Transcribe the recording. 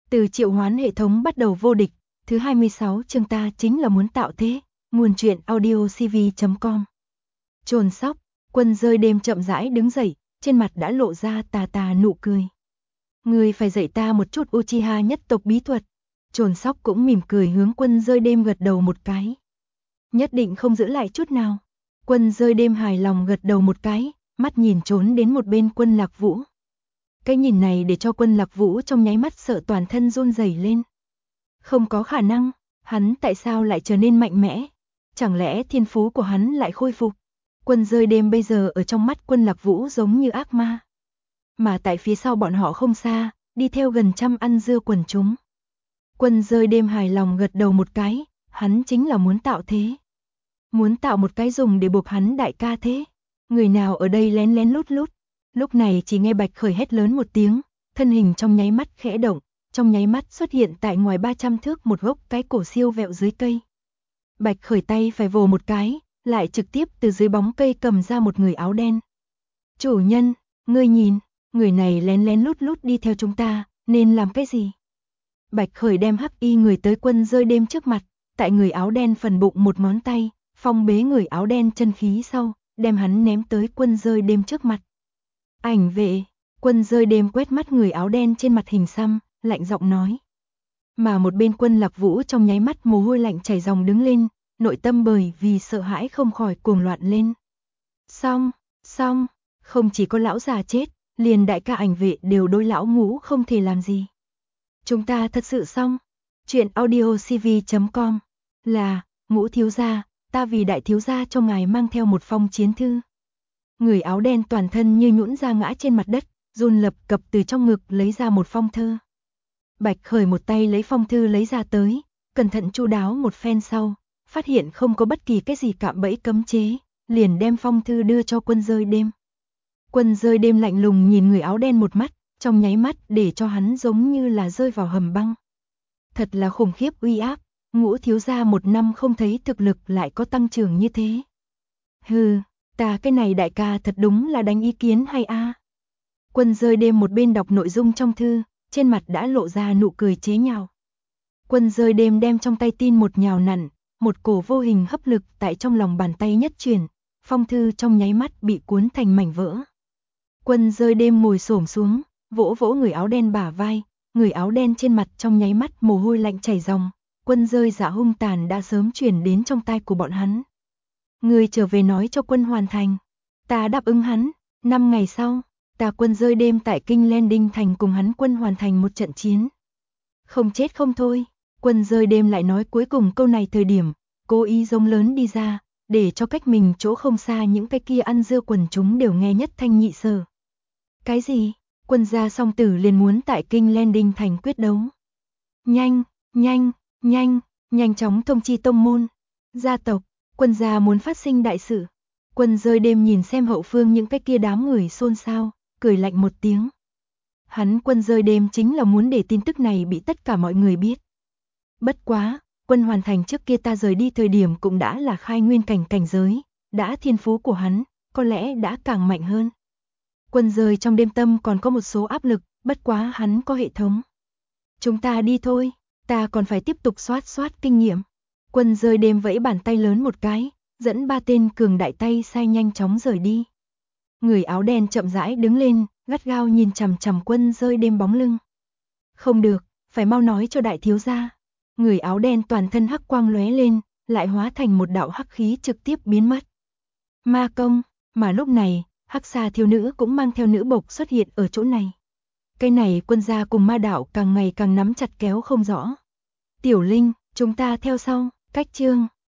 Từ triệu hoán hệ thống bắt đầu vô địch, thứ 26 chương ta chính là muốn tạo thế, nguồn truyện audiocv.com. Trồn sóc, Quân rơi đêm chậm rãi đứng dậy, trên mặt đã lộ ra tà tà nụ cười. Ngươi phải dạy ta một chút Uchiha nhất tộc bí thuật. Trồn sóc cũng mỉm cười hướng Quân rơi đêm gật đầu một cái. Nhất định không giữ lại chút nào. Quân rơi đêm hài lòng gật đầu một cái, mắt nhìn trốn đến một bên Quân Lạc Vũ. Cái nhìn này để cho Quân Lạc Vũ trong nháy mắt sợ toàn thân run rẩy lên. Không có khả năng, hắn tại sao lại trở nên mạnh mẽ? Chẳng lẽ thiên phú của hắn lại khôi phục? Quân rơi đêm bây giờ ở trong mắt Quân Lạc Vũ giống như ác ma. Mà tại phía sau bọn họ không xa, đi theo gần trăm ăn dưa quần chúng. Quân rơi đêm hài lòng gật đầu một cái, hắn chính là muốn tạo thế. Muốn tạo một cái dùng để buộc hắn đại ca thế. Người nào ở đây lén lén lút lút. Lúc này chỉ nghe Bạch Khởi hét lớn một tiếng, thân hình trong nháy mắt khẽ động, trong nháy mắt xuất hiện tại ngoài 300 thước một gốc cái cổ siêu vẹo dưới cây. Bạch Khởi tay phải vồ một cái, lại trực tiếp từ dưới bóng cây cầm ra một người áo đen. Chủ nhân, ngươi nhìn, người này lén lén lút lút đi theo chúng ta, nên làm cái gì? Bạch Khởi đem hắc y người tới Quân rơi đêm trước mặt, tại người áo đen phần bụng một ngón tay, phong bế người áo đen chân khí sau, đem hắn ném tới Quân rơi đêm trước mặt. Ảnh vệ, Quân rơi đêm quét mắt người áo đen trên mặt hình xăm, lạnh giọng nói. Mà một bên Quân Lạc Vũ trong nháy mắt mồ hôi lạnh chảy ròng đứng lên, nội tâm bởi vì sợ hãi không khỏi cuồng loạn lên. Xong, không chỉ có lão già chết, liền đại ca ảnh vệ đều đối lão ngũ không thể làm gì. Chúng ta thật sự xong. Chuyện audiocv.com là, Ngũ thiếu gia, ta vì đại thiếu gia cho ngài mang theo một phong chiến thư. Người áo đen toàn thân như nhũn ra ngã trên mặt đất, run lập cập từ trong ngực lấy ra một phong thư. Bạch Khởi một tay lấy phong thư lấy ra tới, cẩn thận chu đáo một phen sau, phát hiện không có bất kỳ cái gì cạm bẫy cấm chế, liền đem phong thư đưa cho Quân rơi đêm. Quân rơi đêm lạnh lùng nhìn người áo đen một mắt, trong nháy mắt để cho hắn giống như là rơi vào hầm băng. Thật là khủng khiếp uy áp, Ngũ thiếu gia một năm không thấy thực lực lại có tăng trưởng như thế. Hừ, ta cái này đại ca thật đúng là đánh ý kiến hay a. Quân rơi đêm một bên đọc nội dung trong thư, trên mặt đã lộ ra nụ cười chế nhạo. Quân rơi đêm đem trong tay tin một nhào nặn, một cổ vô hình hấp lực tại trong lòng bàn tay nhất chuyển, phong thư trong nháy mắt bị cuốn thành mảnh vỡ. Quân rơi đêm ngồi xổm xuống, vỗ vỗ người áo đen bả vai, người áo đen trên mặt trong nháy mắt mồ hôi lạnh chảy ròng, Quân rơi dạ hung tàn đã sớm truyền đến trong tai của bọn hắn. Người trở về nói cho Quân hoàn thành, ta đáp ứng hắn, 5 ngày sau, ta Quân rơi đêm tại Kinh Landing thành cùng hắn Quân hoàn thành một trận chiến. Không chết không thôi, Quân rơi đêm lại nói cuối cùng câu này thời điểm, cố ý giống lớn đi ra, để cho cách mình chỗ không xa những cái kia ăn dưa quần chúng đều nghe nhất thanh nhị sở. Cái gì? Quân gia song tử liền muốn tại Kinh Landing thành quyết đấu. Nhanh chóng thông chi tông môn, gia tộc, Quân gia muốn phát sinh đại sự. Quân rơi đêm nhìn xem hậu phương những cái kia đám người xôn xao, cười lạnh một tiếng. Hắn Quân rơi đêm chính là muốn để tin tức này bị tất cả mọi người biết. Bất quá, Quân hoàn thành trước kia ta rời đi thời điểm cũng đã là khai nguyên cảnh giới, đã thiên phú của hắn, có lẽ đã càng mạnh hơn. Quân rơi trong đêm tâm còn có một số áp lực, bất quá hắn có hệ thống. Chúng ta đi thôi, ta còn phải tiếp tục soát kinh nghiệm. Quân rơi đêm vẫy bàn tay lớn một cái, dẫn 3 tên cường đại tay sai nhanh chóng rời đi. Người áo đen chậm rãi đứng lên, gắt gao nhìn chằm chằm Quân rơi đêm bóng lưng. Không được, phải mau nói cho đại thiếu gia. Người áo đen toàn thân hắc quang lóe lên, lại hóa thành một đạo hắc khí trực tiếp biến mất. Ma công, mà lúc này, Hắc Sa thiếu nữ cũng mang theo nữ bộc xuất hiện ở chỗ này. Cái này Quân gia cùng ma đạo càng ngày càng nắm chặt kéo không rõ. Tiểu Linh, chúng ta theo sau, cách chương.